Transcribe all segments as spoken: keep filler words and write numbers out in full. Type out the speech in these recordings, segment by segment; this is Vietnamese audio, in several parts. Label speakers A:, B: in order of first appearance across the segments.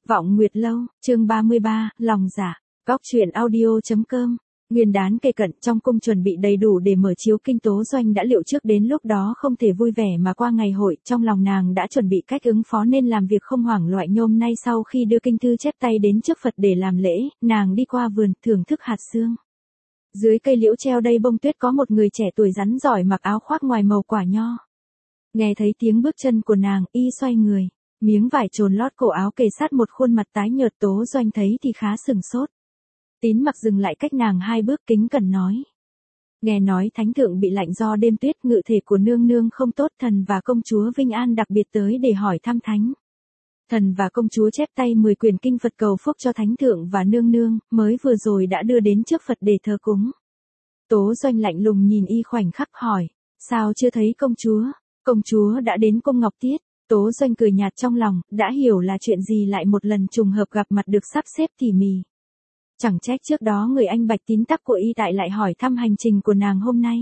A: Vọng Nguyệt Lâu, chương ba mươi ba, lòng dạ. Góc truyện audio.com. Nguyên đán kề cận, trong cung chuẩn bị đầy đủ để mở chiếu kinh. Tố Doanh đã liệu trước đến lúc đó không thể vui vẻ mà qua ngày hội, trong lòng nàng đã chuẩn bị cách ứng phó nên làm việc không hoảng loạn. Nhôm nay sau khi đưa kinh thư chép tay đến trước Phật để làm lễ, nàng đi qua vườn, thưởng thức hạt sương. Dưới cây liễu treo đầy bông tuyết có một người trẻ tuổi rắn giỏi mặc áo khoác ngoài màu quả nho. Nghe thấy tiếng bước chân của nàng, y xoay người. Miếng vải trồn lót cổ áo kề sát một khuôn mặt tái nhợt. Tố Doanh thấy thì khá sừng sốt. Tín Mặc dừng lại cách nàng hai bước kính cẩn nói. Nghe nói thánh thượng bị lạnh do đêm tuyết, ngự thể của nương nương không tốt, thần và công chúa Vinh An đặc biệt tới để hỏi thăm thánh. Thần và công chúa chép tay mười quyển kinh Phật cầu phúc cho thánh thượng và nương nương, mới vừa rồi đã đưa đến trước Phật để thờ cúng. Tố Doanh lạnh lùng nhìn y khoảnh khắc hỏi, sao chưa thấy công chúa? Công chúa đã đến cung Ngọc Tiết. Tố Doanh cười nhạt trong lòng, đã hiểu là chuyện gì lại một lần trùng hợp gặp mặt được sắp xếp tỉ mỉ. Chẳng trách trước đó người anh Bạch tín tắc của y tại lại hỏi thăm hành trình của nàng hôm nay.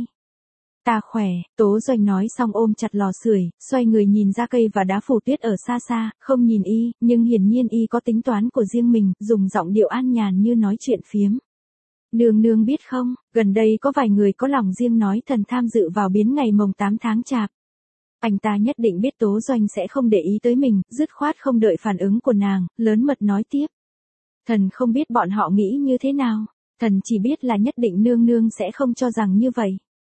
A: Ta khỏe, Tố Doanh nói xong ôm chặt lò sưởi, xoay người nhìn ra cây và đá phủ tuyết ở xa xa, không nhìn y, nhưng hiển nhiên y có tính toán của riêng mình, dùng giọng điệu an nhàn như nói chuyện phiếm. Nương nương biết không, gần đây có vài người có lòng riêng nói thần tham dự vào biến ngày mồng tám tháng chạp. Anh ta nhất định biết Tố Doanh sẽ không để ý tới mình, dứt khoát không đợi phản ứng của nàng, lớn mật nói tiếp. Thần không biết bọn họ nghĩ như thế nào, thần chỉ biết là nhất định nương nương sẽ không cho rằng như vậy.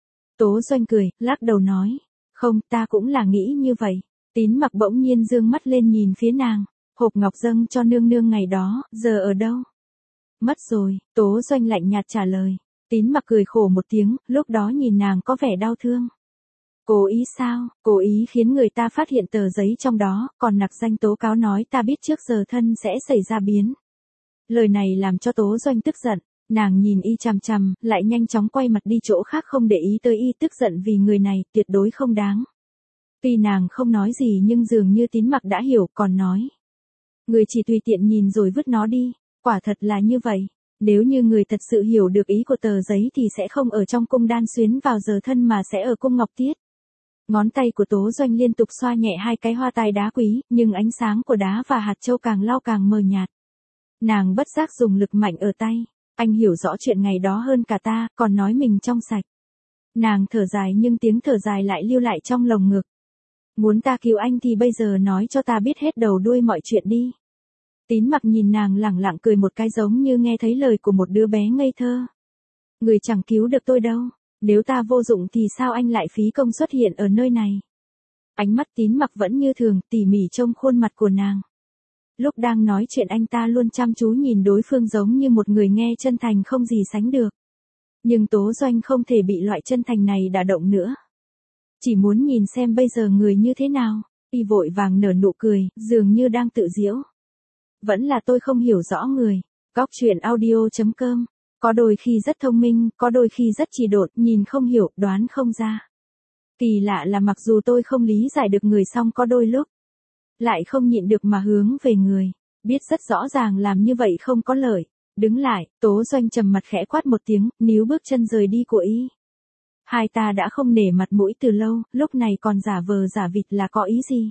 A: Tố Doanh cười, lắc đầu nói, không, ta cũng là nghĩ như vậy. Tín Mặc bỗng nhiên dương mắt lên nhìn phía nàng, hộp ngọc dâng cho nương nương ngày đó, giờ ở đâu? Mất rồi, Tố Doanh lạnh nhạt trả lời. Tín Mặc cười khổ một tiếng, lúc đó nhìn nàng có vẻ đau thương. Cố ý sao, cố ý khiến người ta phát hiện tờ giấy trong đó, còn nặc danh tố cáo nói ta biết trước giờ thân sẽ xảy ra biến. Lời này làm cho Tố Doanh tức giận, nàng nhìn y chằm chằm, lại nhanh chóng quay mặt đi chỗ khác không để ý tới y, tức giận vì người này tuyệt đối không đáng. Tuy nàng không nói gì nhưng dường như Tín Mặc đã hiểu, còn nói. Người chỉ tùy tiện nhìn rồi vứt nó đi, quả thật là như vậy. Nếu như người thật sự hiểu được ý của tờ giấy thì sẽ không ở trong cung Đan Xuyến vào giờ thân mà sẽ ở cung Ngọc Tiết. Ngón tay của Tố Doanh liên tục xoa nhẹ hai cái hoa tai đá quý, nhưng ánh sáng của đá và hạt châu càng lau càng mờ nhạt. Nàng bất giác dùng lực mạnh ở tay, anh hiểu rõ chuyện ngày đó hơn cả ta, còn nói mình trong sạch. Nàng thở dài nhưng tiếng thở dài lại lưu lại trong lồng ngực. Muốn ta cứu anh thì bây giờ nói cho ta biết hết đầu đuôi mọi chuyện đi. Tín Mặc nhìn nàng lẳng lặng cười một cái giống như nghe thấy lời của một đứa bé ngây thơ. Người chẳng cứu được tôi đâu. Nếu ta vô dụng thì sao anh lại phí công xuất hiện ở nơi này? Ánh mắt Tín Mặc vẫn như thường, tỉ mỉ trông khuôn mặt của nàng. Lúc đang nói chuyện anh ta luôn chăm chú nhìn đối phương giống như một người nghe chân thành không gì sánh được. Nhưng Tố Doanh không thể bị loại chân thành này đả động nữa. Chỉ muốn nhìn xem bây giờ người như thế nào, y vội vàng nở nụ cười, dường như đang tự giễu. Vẫn là tôi không hiểu rõ người. Góc truyện audio.com. Có đôi khi rất thông minh, có đôi khi rất trì độn, nhìn không hiểu, đoán không ra. Kỳ lạ là mặc dù tôi không lý giải được người song có đôi lúc lại không nhịn được mà hướng về người. Biết rất rõ ràng làm như vậy không có lợi. Đứng lại, Tố Doanh trầm mặt khẽ quát một tiếng, níu bước chân rời đi của y. Hai ta đã không nể mặt mũi từ lâu, lúc này còn giả vờ giả vịt là có ý gì?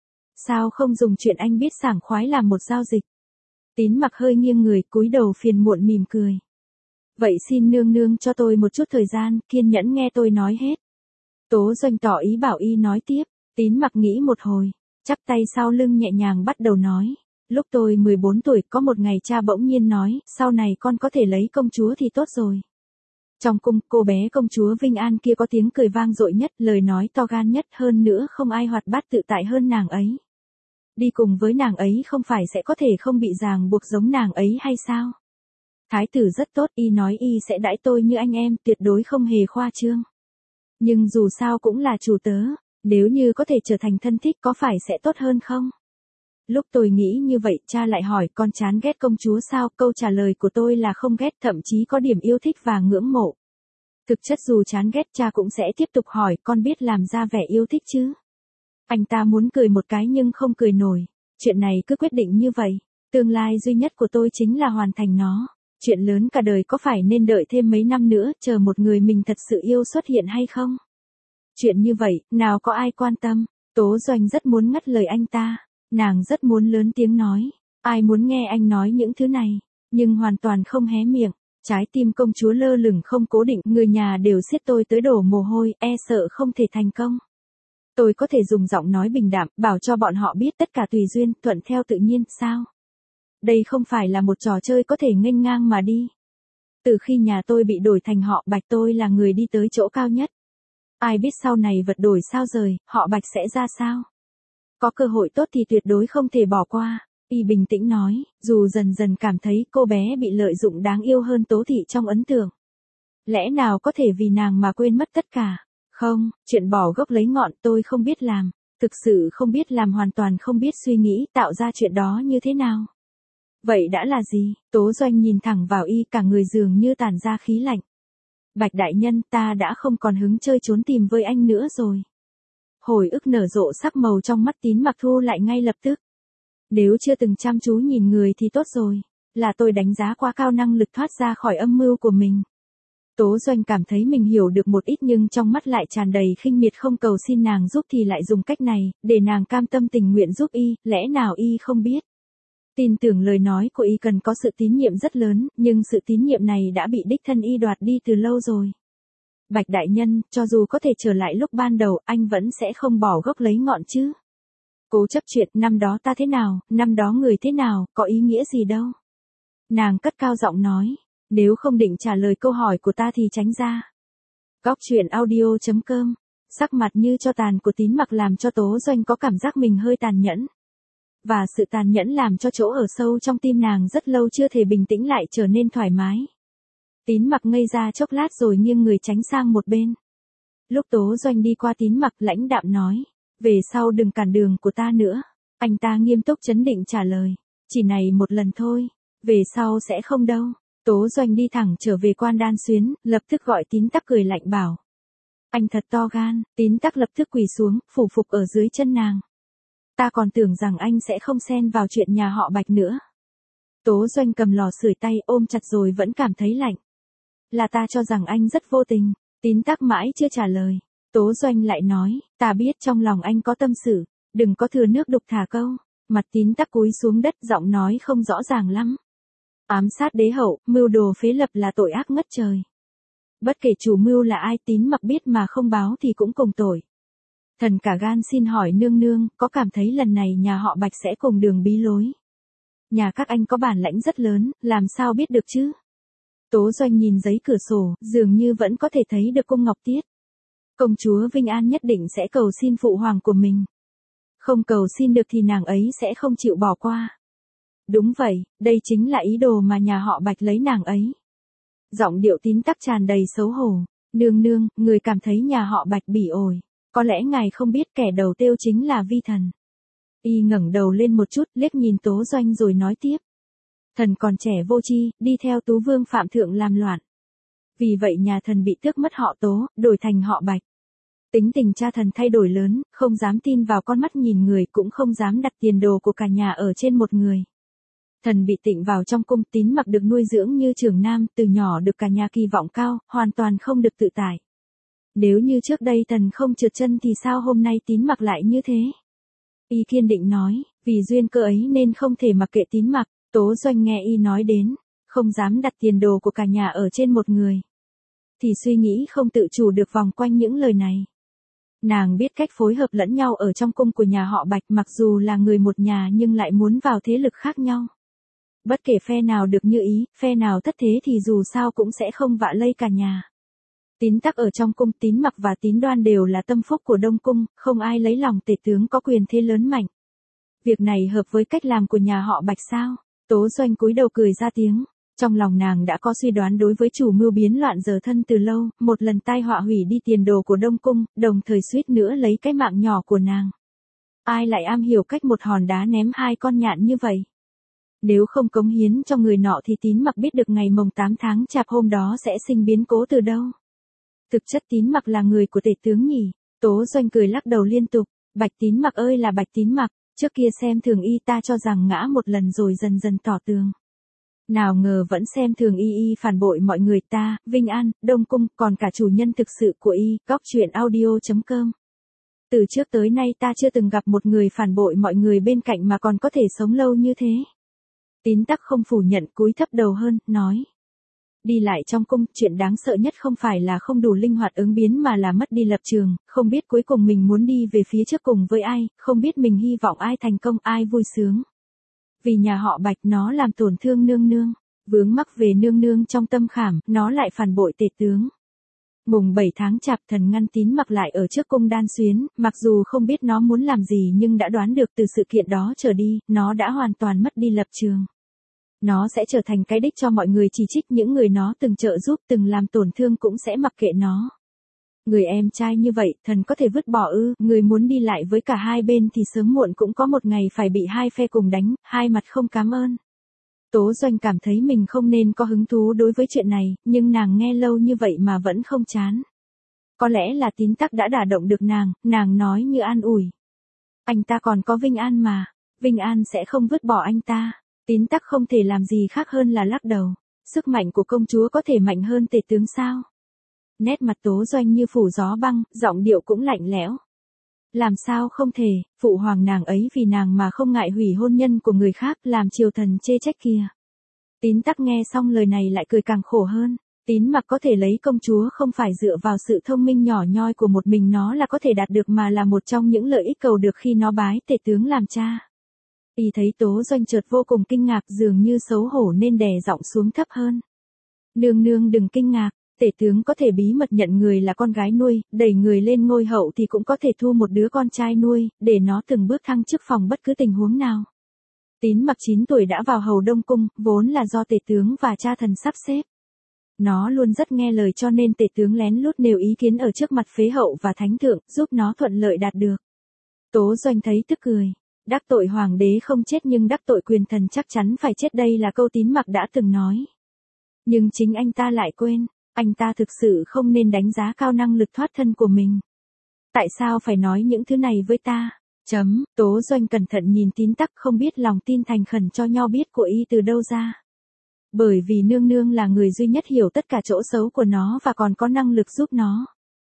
A: Sao không dùng chuyện anh biết sảng khoái làm một giao dịch? Tín Mặc hơi nghiêng người, cúi đầu phiền muộn mỉm cười. Vậy xin nương nương cho tôi một chút thời gian, kiên nhẫn nghe tôi nói hết. Tố Doanh tỏ ý bảo y nói tiếp. Tín Mặc nghĩ một hồi, chắp tay sau lưng nhẹ nhàng bắt đầu nói. Lúc tôi mười bốn tuổi có một ngày cha bỗng nhiên nói, sau này con có thể lấy công chúa thì tốt rồi. Trong cung, cô bé công chúa Vinh An kia có tiếng cười vang dội nhất, lời nói to gan nhất, hơn nữa không ai hoạt bát tự tại hơn nàng ấy. Đi cùng với nàng ấy không phải sẽ có thể không bị ràng buộc giống nàng ấy hay sao? Thái tử rất tốt, y nói y sẽ đãi tôi như anh em, tuyệt đối không hề khoa trương. Nhưng dù sao cũng là chủ tớ, nếu như có thể trở thành thân thích có phải sẽ tốt hơn không? Lúc tôi nghĩ như vậy, cha lại hỏi con chán ghét công chúa sao? Câu trả lời của tôi là không ghét, thậm chí có điểm yêu thích và ngưỡng mộ. Thực chất dù chán ghét, cha cũng sẽ tiếp tục hỏi con biết làm ra vẻ yêu thích chứ? Anh ta muốn cười một cái nhưng không cười nổi. Chuyện này cứ quyết định như vậy. Tương lai duy nhất của tôi chính là hoàn thành nó. Chuyện lớn cả đời có phải nên đợi thêm mấy năm nữa, chờ một người mình thật sự yêu xuất hiện hay không? Chuyện như vậy, nào có ai quan tâm? Tố Doanh rất muốn ngắt lời anh ta. Nàng rất muốn lớn tiếng nói. Ai muốn nghe anh nói những thứ này, nhưng hoàn toàn không hé miệng. Trái tim công chúa lơ lửng không cố định, người nhà đều siết tôi tới đổ mồ hôi, e sợ không thể thành công. Tôi có thể dùng giọng nói bình đạm, bảo cho bọn họ biết tất cả tùy duyên, thuận theo tự nhiên, sao? Đây không phải là một trò chơi có thể nghênh ngang mà đi. Từ khi nhà tôi bị đổi thành họ Bạch, tôi là người đi tới chỗ cao nhất. Ai biết sau này vật đổi sao rời, họ Bạch sẽ ra sao? Có cơ hội tốt thì tuyệt đối không thể bỏ qua. Y bình tĩnh nói, dù dần dần cảm thấy cô bé bị lợi dụng đáng yêu hơn Tố Thị trong ấn tượng. Lẽ nào có thể vì nàng mà quên mất tất cả? Không, chuyện bỏ gốc lấy ngọn tôi không biết làm. Thực sự không biết làm, hoàn toàn không biết suy nghĩ tạo ra chuyện đó như thế nào. Vậy đã là gì? Tố Doanh nhìn thẳng vào y, cả người dường như tản ra khí lạnh. Bạch đại nhân, ta đã không còn hứng chơi trốn tìm với anh nữa rồi. Hồi ức nở rộ sắc màu trong mắt Tín Mặc thu lại ngay lập tức. Nếu chưa từng chăm chú nhìn người thì tốt rồi. Là tôi đánh giá quá cao năng lực thoát ra khỏi âm mưu của mình. Tố Doanh cảm thấy mình hiểu được một ít, nhưng trong mắt lại tràn đầy khinh miệt, không cầu xin nàng giúp thì lại dùng cách này, để nàng cam tâm tình nguyện giúp y, lẽ nào y không biết. Tin tưởng lời nói của y cần có sự tín nhiệm rất lớn, nhưng sự tín nhiệm này đã bị đích thân y đoạt đi từ lâu rồi. Bạch đại nhân, cho dù có thể trở lại lúc ban đầu, anh vẫn sẽ không bỏ gốc lấy ngọn chứ. Cố chấp chuyện năm đó ta thế nào, năm đó người thế nào, có ý nghĩa gì đâu. Nàng cất cao giọng nói, nếu không định trả lời câu hỏi của ta thì tránh ra. Góc truyện audio chấm com. Sắc mặt như cho tàn của Tín Mặc làm cho Tố Doanh có cảm giác mình hơi tàn nhẫn. Và sự tàn nhẫn làm cho chỗ ở sâu trong tim nàng rất lâu chưa thể bình tĩnh lại trở nên thoải mái. Tín Mặc ngây ra chốc lát rồi nghiêng người tránh sang một bên. Lúc Tố Doanh đi qua, Tín Mặc lãnh đạm nói, về sau đừng cản đường của ta nữa. Anh ta nghiêm túc chấn định trả lời, chỉ này một lần thôi, về sau sẽ không đâu. Tố Doanh đi thẳng trở về Quan Đan Xuyến, lập tức gọi Tín Tắc cười lạnh bảo. Anh thật to gan. Tín Tắc lập tức quỳ xuống, phủ phục ở dưới chân nàng. Ta còn tưởng rằng anh sẽ không xen vào chuyện nhà họ Bạch nữa. Tố Doanh cầm lò sưởi tay ôm chặt rồi vẫn cảm thấy lạnh. Là ta cho rằng anh rất vô tình. Tín Tắc mãi chưa trả lời. Tố Doanh lại nói, ta biết trong lòng anh có tâm sự, đừng có thừa nước đục thả câu. Mặt Tín Tắc cúi xuống đất, giọng nói không rõ ràng lắm. Ám sát đế hậu, mưu đồ phế lập là tội ác ngất trời. Bất kể chủ mưu là ai, Tín Mặc biết mà không báo thì cũng cùng tội. Thần cả gan xin hỏi nương nương, có cảm thấy lần này nhà họ Bạch sẽ cùng đường bí lối? Nhà các anh có bản lãnh rất lớn, làm sao biết được chứ? Tố Doanh nhìn giấy cửa sổ, dường như vẫn có thể thấy được cung Ngọc Tiết. Công chúa Vinh An nhất định sẽ cầu xin phụ hoàng của mình. Không cầu xin được thì nàng ấy sẽ không chịu bỏ qua. Đúng vậy, đây chính là ý đồ mà nhà họ Bạch lấy nàng ấy. Giọng điệu Tín Tắc tràn đầy xấu hổ. Nương nương, người cảm thấy nhà họ Bạch bỉ ổi. Có lẽ ngài không biết kẻ đầu tiêu chính là Vi Thần. Y ngẩng đầu lên một chút, liếc nhìn Tố Doanh rồi nói tiếp. Thần còn trẻ vô tri, đi theo Tú Vương Phạm Thượng làm loạn. Vì vậy nhà thần bị tước mất họ Tố, đổi thành họ Bạch. Tính tình cha thần thay đổi lớn, không dám tin vào con mắt nhìn người, cũng không dám đặt tiền đồ của cả nhà ở trên một người. Thần bị tịnh vào trong cung. Tín Mặc được nuôi dưỡng như trưởng nam, từ nhỏ được cả nhà kỳ vọng cao, hoàn toàn không được tự tại. Nếu như trước đây thần không trượt chân thì sao hôm nay Tín Mặc lại như thế? Y kiên định nói, vì duyên cơ ấy nên không thể mặc kệ Tín Mặc. Tố Doanh nghe y nói đến, không dám đặt tiền đồ của cả nhà ở trên một người. Thì suy nghĩ không tự chủ được vòng quanh những lời này. Nàng biết cách phối hợp lẫn nhau ở trong cung của nhà họ Bạch, mặc dù là người một nhà nhưng lại muốn vào thế lực khác nhau. Bất kể phe nào được như ý, phe nào thất thế thì dù sao cũng sẽ không vạ lây cả nhà. Tín Tắc ở trong cung, Tín Mặc và Tín Đoan đều là tâm phúc của Đông Cung, không ai lấy lòng tể tướng có quyền thế lớn mạnh. Việc này hợp với cách làm của nhà họ Bạch sao? Tố Doanh cúi đầu cười ra tiếng. Trong lòng nàng đã có suy đoán đối với chủ mưu biến loạn giờ thân từ lâu, một lần tai họa hủy đi tiền đồ của Đông Cung, đồng thời suýt nữa lấy cái mạng nhỏ của nàng. Ai lại am hiểu cách một hòn đá ném hai con nhạn như vậy? Nếu không cống hiến cho người nọ thì Tín Mặc biết được ngày mồng tám tháng Chạp hôm đó sẽ sinh biến cố từ đâu. Thực chất Tín Mặc là người của tể tướng nhỉ? Tố Doanh cười lắc đầu liên tục. Bạch Tín Mặc ơi là Bạch Tín Mặc, trước kia xem thường y, ta cho rằng ngã một lần rồi dần dần tỏ tường. Nào ngờ vẫn xem thường y y phản bội mọi người ta, Vinh An, Đông Cung, còn cả chủ nhân thực sự của y, góc truyện audio chấm com. Từ trước tới nay ta chưa từng gặp một người phản bội mọi người bên cạnh mà còn có thể sống lâu như thế. Tín Tắc không phủ nhận, cúi thấp đầu hơn, nói. Đi lại trong cung, chuyện đáng sợ nhất không phải là không đủ linh hoạt ứng biến mà là mất đi lập trường, không biết cuối cùng mình muốn đi về phía trước cùng với ai, không biết mình hy vọng ai thành công, ai vui sướng. Vì nhà họ Bạch nó làm tổn thương nương nương, vướng mắc về nương nương trong tâm khảm, nó lại phản bội tể tướng. Mùng bảy tháng chạp, Thần ngăn Tín Mặc lại ở trước cung Đan Xuyến, mặc dù không biết nó muốn làm gì nhưng đã đoán được từ sự kiện đó trở đi, nó đã hoàn toàn mất đi lập trường. Nó sẽ trở thành cái đích cho mọi người chỉ trích, những người nó từng trợ giúp, từng làm tổn thương cũng sẽ mặc kệ nó. Người em trai như vậy, thần có thể vứt bỏ ư? Người muốn đi lại với cả hai bên thì sớm muộn cũng có một ngày phải bị hai phe cùng đánh, hai mặt không cám ơn. Tố Doanh cảm thấy mình không nên có hứng thú đối với chuyện này, nhưng nàng nghe lâu như vậy mà vẫn không chán. Có lẽ là Tín Tắc đã đả động được nàng, nàng nói như an ủi. Anh ta còn có Vinh An mà, Vinh An sẽ không vứt bỏ anh ta. Tín Tắc không thể làm gì khác hơn là lắc đầu. Sức mạnh của công chúa có thể mạnh hơn tể tướng sao? Nét mặt Tố Doanh như phủ gió băng, giọng điệu cũng lạnh lẽo. Làm sao không thể, phụ hoàng nàng ấy vì nàng mà không ngại hủy hôn nhân của người khác, làm triều thần chê trách kìa. Tín Tắc nghe xong lời này lại cười càng khổ hơn. Tín Mặc có thể lấy công chúa không phải dựa vào sự thông minh nhỏ nhoi của một mình nó là có thể đạt được mà là một trong những lợi ích cầu được khi nó bái tể tướng làm cha. Y thấy Tố Doanh chợt vô cùng kinh ngạc, dường như xấu hổ nên đè giọng xuống thấp hơn. Nương nương đừng kinh ngạc, tể tướng có thể bí mật nhận người là con gái nuôi, đẩy người lên ngôi hậu thì cũng có thể thu một đứa con trai nuôi, để nó từng bước thăng chức phòng bất cứ tình huống nào. Tín Mặc chín tuổi đã vào hầu Đông Cung, vốn là do tể tướng và cha thần sắp xếp. Nó luôn rất nghe lời cho nên tể tướng lén lút nêu ý kiến ở trước mặt phế hậu và thánh thượng, giúp nó thuận lợi đạt được. Tố Doanh thấy tức cười. Đắc tội hoàng đế không chết nhưng đắc tội quyền thần chắc chắn phải chết, đây là câu Tín Mặc đã từng nói. Nhưng chính anh ta lại quên, anh ta thực sự không nên đánh giá cao năng lực thoát thân của mình. Tại sao phải nói những thứ này với ta? Chấm, Tố Doanh cẩn thận nhìn Tín Tắc, không biết lòng tin thành khẩn cho nho biết của y từ đâu ra. Bởi vì nương nương là người duy nhất hiểu tất cả chỗ xấu của nó và còn có năng lực giúp nó.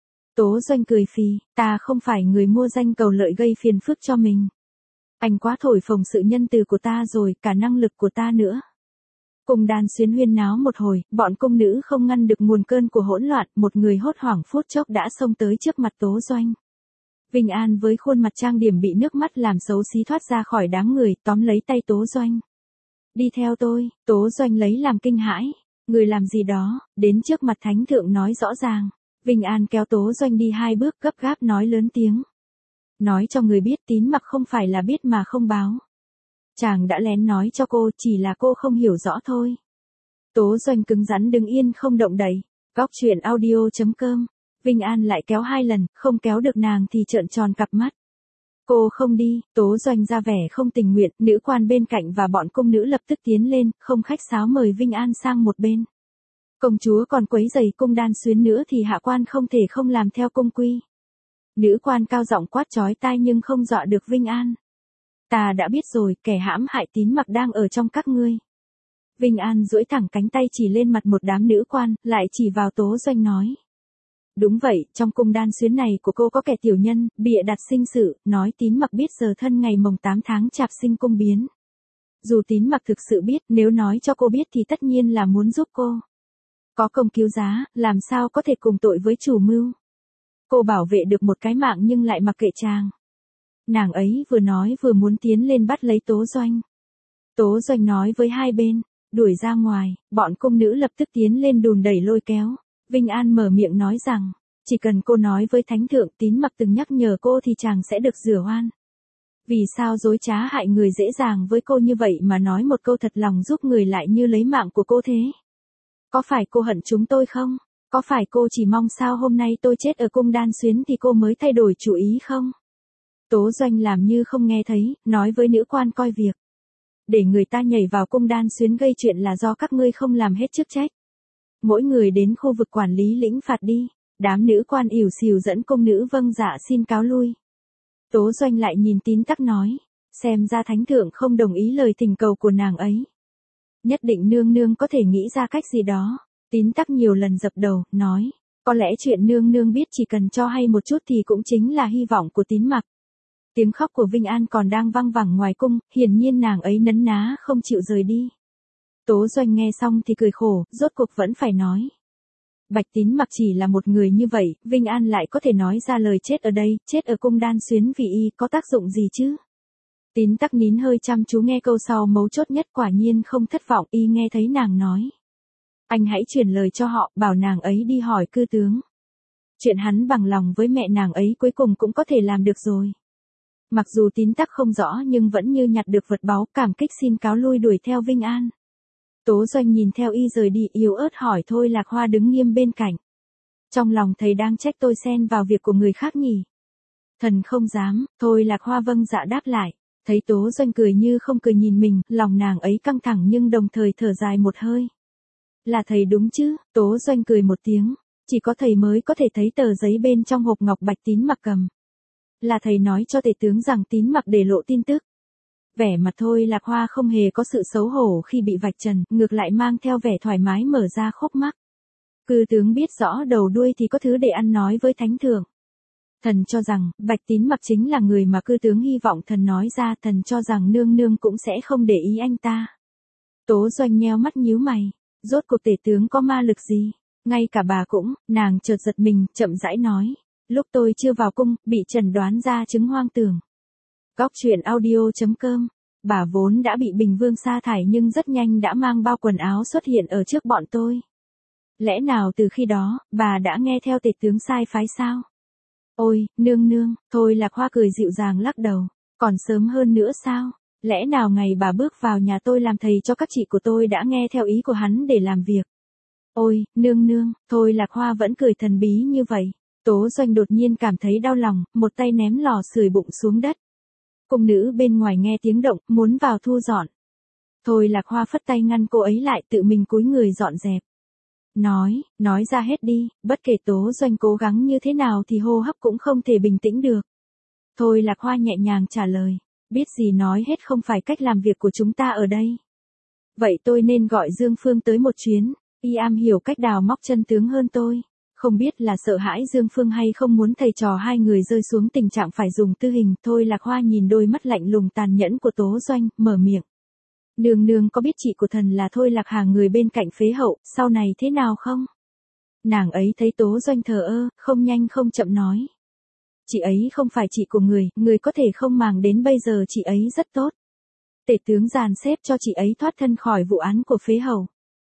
A: Tố Doanh cười phì, ta không phải người mua danh cầu lợi gây phiền phức cho mình. Anh quá thổi phồng sự nhân từ của ta rồi, cả năng lực của ta nữa. Cung Đan Xuyến huyên náo một hồi, bọn cung nữ không ngăn được nguồn cơn của hỗn loạn, một người hốt hoảng phút chốc đã xông tới trước mặt Tố Doanh. Vinh An với khuôn mặt trang điểm bị nước mắt làm xấu xí thoát ra khỏi đám người, tóm lấy tay Tố Doanh. Đi theo tôi, Tố Doanh lấy làm kinh hãi. Người làm gì đó, đến trước mặt thánh thượng nói rõ ràng. Vinh An kéo Tố Doanh đi hai bước, gấp gáp nói lớn tiếng. Nói cho người biết Tín Mặc không phải là biết mà không báo. Chàng đã lén nói cho cô, chỉ là cô không hiểu rõ thôi. Tố Doanh cứng rắn đứng yên không động đậy. Góc truyện audio chấm com. Vinh An lại kéo hai lần, không kéo được nàng thì trợn tròn cặp mắt. Cô không đi, Tố Doanh ra vẻ không tình nguyện, nữ quan bên cạnh và bọn cung nữ lập tức tiến lên, không khách sáo mời Vinh An sang một bên. Công chúa còn quấy rầy cung Đan Xuyến nữa thì hạ quan không thể không làm theo cung quy. Nữ quan cao giọng quát chói tai nhưng không dọa được Vinh An. Ta đã biết rồi, kẻ hãm hại Tín Mặc đang ở trong các ngươi. Vinh An duỗi thẳng cánh tay chỉ lên mặt một đám nữ quan, lại chỉ vào Tố Doanh nói. Đúng vậy, trong cung Đan Xuyến này của cô có kẻ tiểu nhân, bịa đặt sinh sự, nói Tín Mặc biết giờ thân ngày mồng tám tháng chạp sinh cung biến. Dù Tín Mặc thực sự biết, nếu nói cho cô biết thì tất nhiên là muốn giúp cô. Có công cứu giá, làm sao có thể cùng tội với chủ mưu. Cô bảo vệ được một cái mạng nhưng lại mặc kệ chàng. Nàng ấy vừa nói vừa muốn tiến lên bắt lấy Tố Doanh. Tố Doanh nói với hai bên, đuổi ra ngoài, bọn cung nữ lập tức tiến lên đùn đẩy lôi kéo. Vinh An mở miệng nói rằng, chỉ cần cô nói với thánh thượng Tín Mặc từng nhắc nhở cô thì chàng sẽ được rửa oan. Vì sao dối trá hại người dễ dàng với cô như vậy mà nói một câu thật lòng giúp người lại như lấy mạng của cô thế? Có phải cô hận chúng tôi không? Có phải cô chỉ mong sao hôm nay tôi chết ở cung Đan Xuyến thì cô mới thay đổi chủ ý không? Tố Doanh làm như không nghe thấy, nói với nữ quan coi việc. Để người ta nhảy vào cung Đan Xuyến gây chuyện là do các ngươi không làm hết chức trách. Mỗi người đến khu vực quản lý lĩnh phạt đi. Đám nữ quan ỉu xìu dẫn cung nữ vâng dạ xin cáo lui. Tố Doanh lại nhìn Tín Tắc nói, xem ra thánh thượng không đồng ý lời thỉnh cầu của nàng ấy. Nhất định nương nương có thể nghĩ ra cách gì đó. Tín Tắc nhiều lần dập đầu, nói, có lẽ chuyện nương nương biết chỉ cần cho hay một chút thì cũng chính là hy vọng của Tín Mặc. Tiếng khóc của Vinh An còn đang vang vẳng ngoài cung, hiển nhiên nàng ấy nấn ná không chịu rời đi. Tố Doanh nghe xong thì cười khổ, rốt cuộc vẫn phải nói. Bạch Tín Mặc chỉ là một người như vậy, Vinh An lại có thể nói ra lời chết ở đây, chết ở cung Đan Xuyến vì y có tác dụng gì chứ? Tín Tắc nín hơi chăm chú nghe câu sau mấu chốt nhất, quả nhiên không thất vọng, y nghe thấy nàng nói. Anh hãy truyền lời cho họ, bảo nàng ấy đi hỏi cư tướng. Chuyện hắn bằng lòng với mẹ nàng ấy cuối cùng cũng có thể làm được rồi. Mặc dù Tín Tắc không rõ nhưng vẫn như nhặt được vật báu, cảm kích xin cáo lui đuổi theo Vinh An. Tố Doanh nhìn theo y rời đi, yếu ớt hỏi Thôi Lạc Hoa đứng nghiêm bên cạnh. Trong lòng thầy đang trách tôi xen vào việc của người khác nhỉ? Thần không dám. Thôi Lạc Hoa vâng dạ đáp lại. Thấy Tố Doanh cười như không cười nhìn mình, lòng nàng ấy căng thẳng nhưng đồng thời thở dài một hơi. Là thầy đúng chứ? Tố Doanh cười một tiếng. Chỉ có thầy mới có thể thấy tờ giấy bên trong hộp ngọc Bạch Tín Mặc cầm. Là thầy nói cho tể tướng rằng Tín Mặc để lộ tin tức. Vẻ mặt Thôi Lạc Hoa không hề có sự xấu hổ khi bị vạch trần, ngược lại mang theo vẻ thoải mái mở ra khúc mắc. Cư tướng biết rõ đầu đuôi thì có thứ để ăn nói với thánh thượng. Thần cho rằng, Bạch Tín Mặc chính là người mà cư tướng hy vọng thần nói ra, thần cho rằng nương nương cũng sẽ không để ý anh ta. Tố Doanh nheo mắt nhíu mày, rốt cuộc tể tướng có ma lực gì? Ngay cả bà cũng, nàng chợt giật mình, chậm rãi nói. Lúc tôi chưa vào cung, bị chẩn đoán ra chứng hoang tưởng. Góc truyện audio chấm com. Bà vốn đã bị Bình Vương sa thải nhưng rất nhanh đã mang bao quần áo xuất hiện ở trước bọn tôi. Lẽ nào từ khi đó, bà đã nghe theo tể tướng sai phái sao? Ôi, nương nương, Thôi Lạc Hoa cười dịu dàng lắc đầu. Còn sớm hơn nữa sao? Lẽ nào ngày bà bước vào nhà tôi làm thầy cho các chị của tôi đã nghe theo ý của hắn để làm việc? Ôi, nương nương, Thôi Lạc Hoa vẫn cười thần bí như vậy. Tố Doanh đột nhiên cảm thấy đau lòng, một tay ném lò sưởi bụng xuống đất. Cung nữ bên ngoài nghe tiếng động, muốn vào thu dọn. Thôi Lạc Hoa phất tay ngăn cô ấy lại, tự mình cúi người dọn dẹp. Nói, nói ra hết đi, bất kể Tố Doanh cố gắng như thế nào thì hô hấp cũng không thể bình tĩnh được. Thôi Lạc Hoa nhẹ nhàng trả lời, biết gì nói hết không phải cách làm việc của chúng ta ở đây. Vậy tôi nên gọi Dương Phương tới một chuyến, y am hiểu cách đào móc chân tướng hơn tôi. Không biết là sợ hãi Dương Phương hay không muốn thầy trò hai người rơi xuống tình trạng phải dùng tư hình. Thôi Lạc Hoa nhìn đôi mắt lạnh lùng tàn nhẫn của Tố Doanh, mở miệng. Nương nương có biết chị của thần là Thôi Lạc Hà người bên cạnh phế hậu, sau này thế nào không? Nàng ấy thấy Tố Doanh thờ ơ, không nhanh không chậm nói. Chị ấy không phải chị của người, người có thể không màng đến bây giờ chị ấy rất tốt. Tể tướng dàn xếp cho chị ấy thoát thân khỏi vụ án của phế hậu.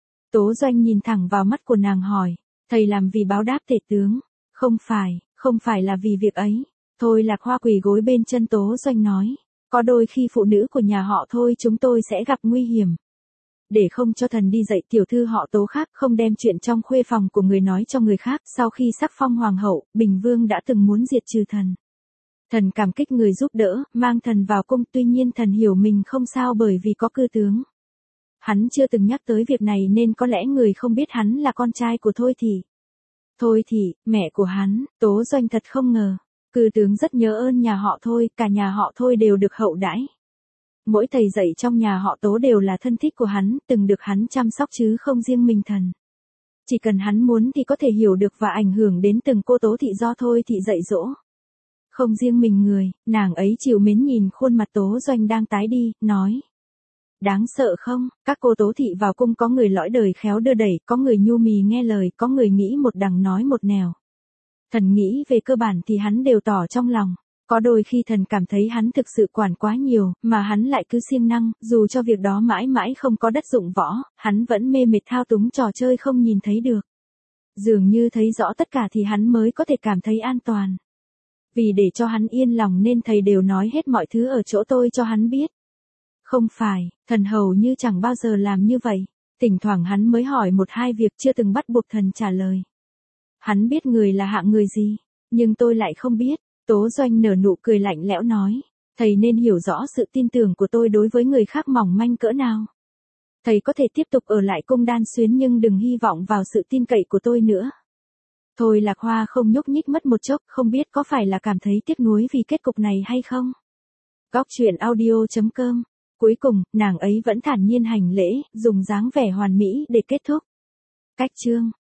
A: Tố Doanh nhìn thẳng vào mắt của nàng hỏi. Thầy làm vì báo đáp tể tướng. Không phải, không phải là vì việc ấy. Thôi Lạc Hoa quỳ gối bên chân Tố Doanh nói. Có đôi khi phụ nữ của nhà họ Thôi chúng tôi sẽ gặp nguy hiểm. Để không cho thần đi dạy tiểu thư họ Tố khác không đem chuyện trong khuê phòng của người nói cho người khác. Sau khi sắc phong hoàng hậu, Bình Vương đã từng muốn diệt trừ thần. Thần cảm kích người giúp đỡ, mang thần vào cung, tuy nhiên thần hiểu mình không sao bởi vì có cư tướng. Hắn chưa từng nhắc tới việc này nên có lẽ người không biết hắn là con trai của Thôi Thị. Thôi Thị, mẹ của hắn. Tố Doanh thật không ngờ. Cư tướng rất nhớ ơn nhà họ Thôi, cả nhà họ Thôi đều được hậu đãi. Mỗi thầy dạy trong nhà họ Tố đều là thân thích của hắn, từng được hắn chăm sóc chứ không riêng mình thần. Chỉ cần hắn muốn thì có thể hiểu được và ảnh hưởng đến từng cô Tố Thị do Thôi Thị dạy dỗ. Không riêng mình người, nàng ấy chịu mến nhìn khuôn mặt Tố Doanh đang tái đi, nói. Đáng sợ không, các cô Tố Thị vào cung có người lõi đời khéo đưa đẩy, có người nhu mì nghe lời, có người nghĩ một đằng nói một nẻo. Thần nghĩ về cơ bản thì hắn đều tỏ trong lòng. Có đôi khi thần cảm thấy hắn thực sự quản quá nhiều, mà hắn lại cứ siêng năng, dù cho việc đó mãi mãi không có đất dụng võ, hắn vẫn mê mệt thao túng trò chơi không nhìn thấy được. Dường như thấy rõ tất cả thì hắn mới có thể cảm thấy an toàn. Vì để cho hắn yên lòng nên thầy đều nói hết mọi thứ ở chỗ tôi cho hắn biết. Không phải, thần hầu như chẳng bao giờ làm như vậy. Thỉnh thoảng hắn mới hỏi một hai việc chưa từng bắt buộc thần trả lời. Hắn biết người là hạng người gì, nhưng tôi lại không biết. Tố Doanh nở nụ cười lạnh lẽo nói. Thầy nên hiểu rõ sự tin tưởng của tôi đối với người khác mỏng manh cỡ nào. Thầy có thể tiếp tục ở lại cung Đan Xuyến nhưng đừng hy vọng vào sự tin cậy của tôi nữa. Thôi Lạc Hoa không nhúc nhích mất một chốc, không biết có phải là cảm thấy tiếc nuối vì kết cục này hay không. Góc truyện audio chấm com. Cuối cùng, nàng ấy vẫn thản nhiên hành lễ, dùng dáng vẻ hoàn mỹ để kết thúc. Cách chương.